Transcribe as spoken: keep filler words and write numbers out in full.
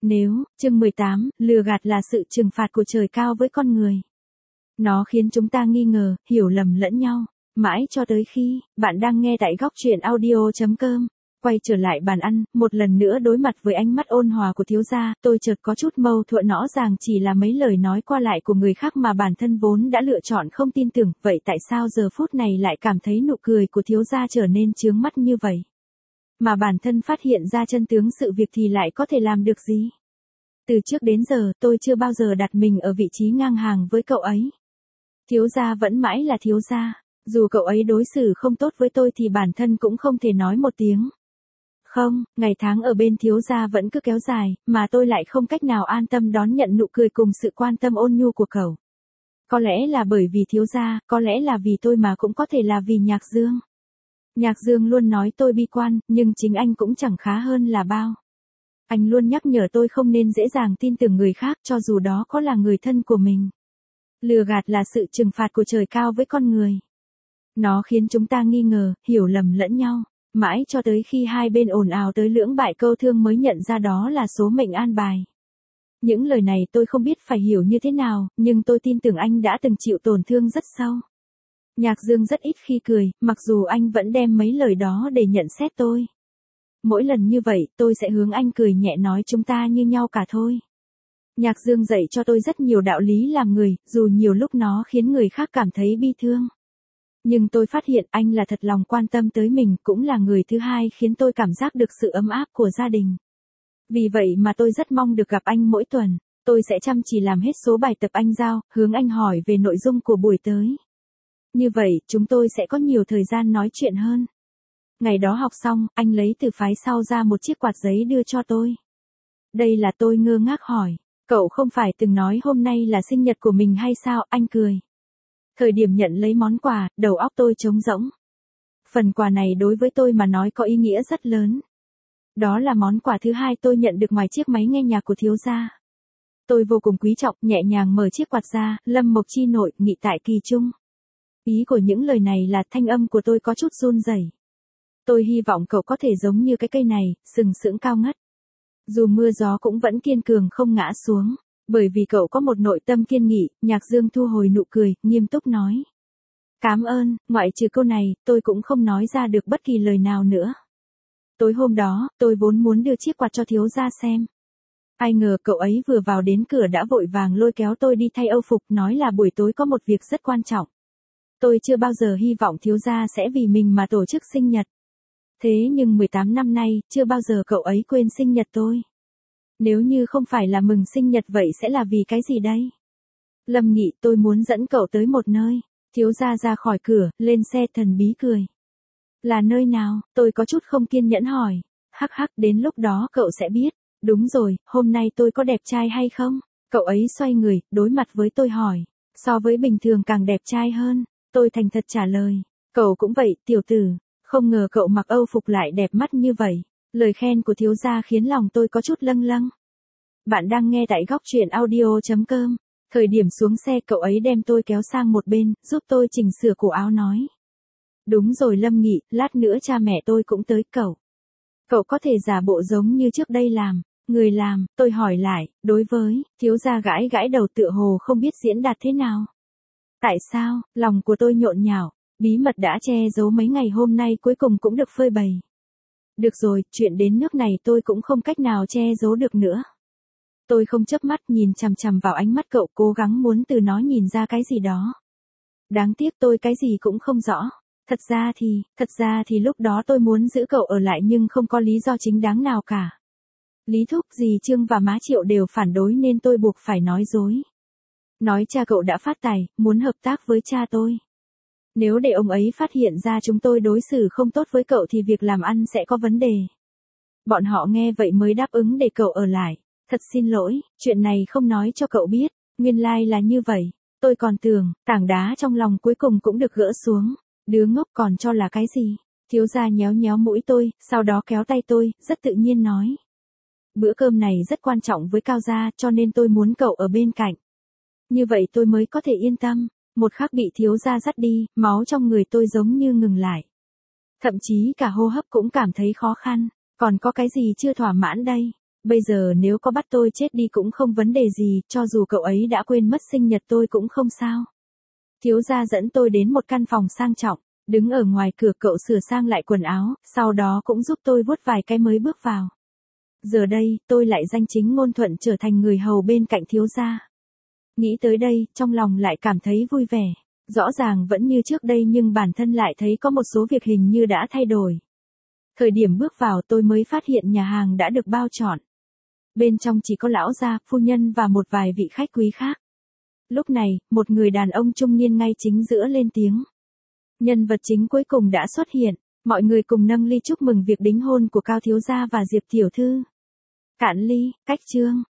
Nếu, chương mười tám, lừa gạt là sự trừng phạt của trời cao với con người. Nó khiến chúng ta nghi ngờ, hiểu lầm lẫn nhau, mãi cho tới khi, bạn đang nghe tại góc truyện audio chấm com. Quay trở lại bàn ăn, một lần nữa đối mặt với ánh mắt ôn hòa của thiếu gia, tôi chợt có chút mâu thuẫn, rõ ràng chỉ là mấy lời nói qua lại của người khác mà bản thân vốn đã lựa chọn không tin tưởng, vậy tại sao giờ phút này lại cảm thấy nụ cười của thiếu gia trở nên chướng mắt như vậy? Mà bản thân phát hiện ra chân tướng sự việc thì lại có thể làm được gì? Từ trước đến giờ, tôi chưa bao giờ đặt mình ở vị trí ngang hàng với cậu ấy. Thiếu gia vẫn mãi là thiếu gia, dù cậu ấy đối xử không tốt với tôi thì bản thân cũng không thể nói một tiếng. Không, ngày tháng ở bên thiếu gia vẫn cứ kéo dài, mà tôi lại không cách nào an tâm đón nhận nụ cười cùng sự quan tâm ôn nhu của cậu. Có lẽ là bởi vì thiếu gia, có lẽ là vì tôi, mà cũng có thể là vì Nhạc Dương. Nhạc Dương luôn nói tôi bi quan, nhưng chính anh cũng chẳng khá hơn là bao. Anh luôn nhắc nhở tôi không nên dễ dàng tin tưởng người khác, cho dù đó có là người thân của mình. Lừa gạt là sự trừng phạt của trời cao với con người. Nó khiến chúng ta nghi ngờ, hiểu lầm lẫn nhau, mãi cho tới khi hai bên ồn ào tới lưỡng bại câu thương mới nhận ra đó là số mệnh an bài. Những lời này tôi không biết phải hiểu như thế nào, nhưng tôi tin tưởng anh đã từng chịu tổn thương rất sâu. Nhạc Dương rất ít khi cười, mặc dù anh vẫn đem mấy lời đó để nhận xét tôi. Mỗi lần như vậy, tôi sẽ hướng anh cười nhẹ nói chúng ta như nhau cả thôi. Nhạc Dương dạy cho tôi rất nhiều đạo lý làm người, dù nhiều lúc nó khiến người khác cảm thấy bi thương. Nhưng tôi phát hiện anh là thật lòng quan tâm tới mình, cũng là người thứ hai khiến tôi cảm giác được sự ấm áp của gia đình. Vì vậy mà tôi rất mong được gặp anh mỗi tuần. Tôi sẽ chăm chỉ làm hết số bài tập anh giao, hướng anh hỏi về nội dung của buổi tới. Như vậy, chúng tôi sẽ có nhiều thời gian nói chuyện hơn. Ngày đó học xong, anh lấy từ phái sau ra một chiếc quạt giấy đưa cho tôi. Đây là tôi ngơ ngác hỏi, cậu không phải từng nói hôm nay là sinh nhật của mình hay sao? Anh cười. Thời điểm nhận lấy món quà, đầu óc tôi trống rỗng. Phần quà này đối với tôi mà nói có ý nghĩa rất lớn. Đó là món quà thứ hai tôi nhận được ngoài chiếc máy nghe nhạc của thiếu gia. Tôi vô cùng quý trọng, nhẹ nhàng mở chiếc quạt ra, Lâm Mộc Chi nội, nghị tại kỳ trung. Ý của những lời này là thanh âm của tôi có chút run rẩy. Tôi hy vọng cậu có thể giống như cái cây này, sừng sững cao ngất. Dù mưa gió cũng vẫn kiên cường không ngã xuống. Bởi vì cậu có một nội tâm kiên nghị, Nhạc Dương thu hồi nụ cười, nghiêm túc nói. Cảm ơn, ngoại trừ câu này, tôi cũng không nói ra được bất kỳ lời nào nữa. Tối hôm đó, tôi vốn muốn đưa chiếc quạt cho thiếu gia xem. Ai ngờ cậu ấy vừa vào đến cửa đã vội vàng lôi kéo tôi đi thay âu phục, nói là buổi tối có một việc rất quan trọng. Tôi chưa bao giờ hy vọng thiếu gia sẽ vì mình mà tổ chức sinh nhật. Thế nhưng mười tám năm nay, chưa bao giờ cậu ấy quên sinh nhật tôi. Nếu như không phải là mừng sinh nhật vậy sẽ là vì cái gì đây? Lâm Nghị, tôi muốn dẫn cậu tới một nơi. Thiếu gia ra khỏi cửa, lên xe thần bí cười. Là nơi nào? Tôi có chút không kiên nhẫn hỏi. Hắc hắc, đến lúc đó cậu sẽ biết. Đúng rồi, hôm nay tôi có đẹp trai hay không? Cậu ấy xoay người, đối mặt với tôi hỏi. So với bình thường càng đẹp trai hơn. Tôi thành thật trả lời. Cậu cũng vậy, tiểu tử. Không ngờ cậu mặc âu phục lại đẹp mắt như vậy. Lời khen của thiếu gia khiến lòng tôi có chút lâng lâng. Bạn đang nghe tại góc truyện audio chấm com. Thời điểm xuống xe cậu ấy đem tôi kéo sang một bên, giúp tôi chỉnh sửa cổ áo nói. Đúng rồi Lâm Nghị, lát nữa cha mẹ tôi cũng tới cậu. Cậu có thể giả bộ giống như trước đây làm. Người làm, tôi hỏi lại, đối với, thiếu gia gãi gãi đầu tựa hồ không biết diễn đạt thế nào. Tại sao, lòng của tôi nhộn nhạo, bí mật đã che giấu mấy ngày hôm nay cuối cùng cũng được phơi bày. Được rồi, chuyện đến nước này tôi cũng không cách nào che giấu được nữa. Tôi không chớp mắt nhìn chằm chằm vào ánh mắt cậu, cố gắng muốn từ nó nhìn ra cái gì đó. Đáng tiếc tôi cái gì cũng không rõ. Thật ra thì, thật ra thì lúc đó tôi muốn giữ cậu ở lại nhưng không có lý do chính đáng nào cả. Lý Thúc, dì Trương và má Triệu đều phản đối nên tôi buộc phải nói dối. Nói cha cậu đã phát tài, muốn hợp tác với cha tôi. Nếu để ông ấy phát hiện ra chúng tôi đối xử không tốt với cậu thì việc làm ăn sẽ có vấn đề. Bọn họ nghe vậy mới đáp ứng để cậu ở lại. Thật xin lỗi, chuyện này không nói cho cậu biết, nguyên lai là như vậy. Tôi còn tưởng, tảng đá trong lòng cuối cùng cũng được gỡ xuống. Đứa ngốc còn cho là cái gì? Thiếu gia nhéo nhéo mũi tôi, sau đó kéo tay tôi, rất tự nhiên nói. Bữa cơm này rất quan trọng với Cao gia, cho nên tôi muốn cậu ở bên cạnh. Như vậy tôi mới có thể yên tâm. Một khắc bị thiếu gia dắt đi, máu trong người tôi giống như ngừng lại. Thậm chí cả hô hấp cũng cảm thấy khó khăn. Còn có cái gì chưa thỏa mãn đây? Bây giờ nếu có bắt tôi chết đi cũng không vấn đề gì, cho dù cậu ấy đã quên mất sinh nhật tôi cũng không sao. Thiếu gia dẫn tôi đến một căn phòng sang trọng, đứng ở ngoài cửa cậu sửa sang lại quần áo, sau đó cũng giúp tôi vuốt vài cái mới bước vào. Giờ đây, tôi lại danh chính ngôn thuận trở thành người hầu bên cạnh thiếu gia. Nghĩ tới đây, trong lòng lại cảm thấy vui vẻ. Rõ ràng vẫn như trước đây nhưng bản thân lại thấy có một số việc hình như đã thay đổi. Thời điểm bước vào tôi mới phát hiện nhà hàng đã được bao trọn. Bên trong chỉ có lão gia, phu nhân và một vài vị khách quý khác. Lúc này, một người đàn ông trung niên ngay chính giữa lên tiếng. Nhân vật chính cuối cùng đã xuất hiện, mọi người cùng nâng ly chúc mừng việc đính hôn của Cao thiếu gia và Diệp tiểu thư. Cạn ly, cách chương.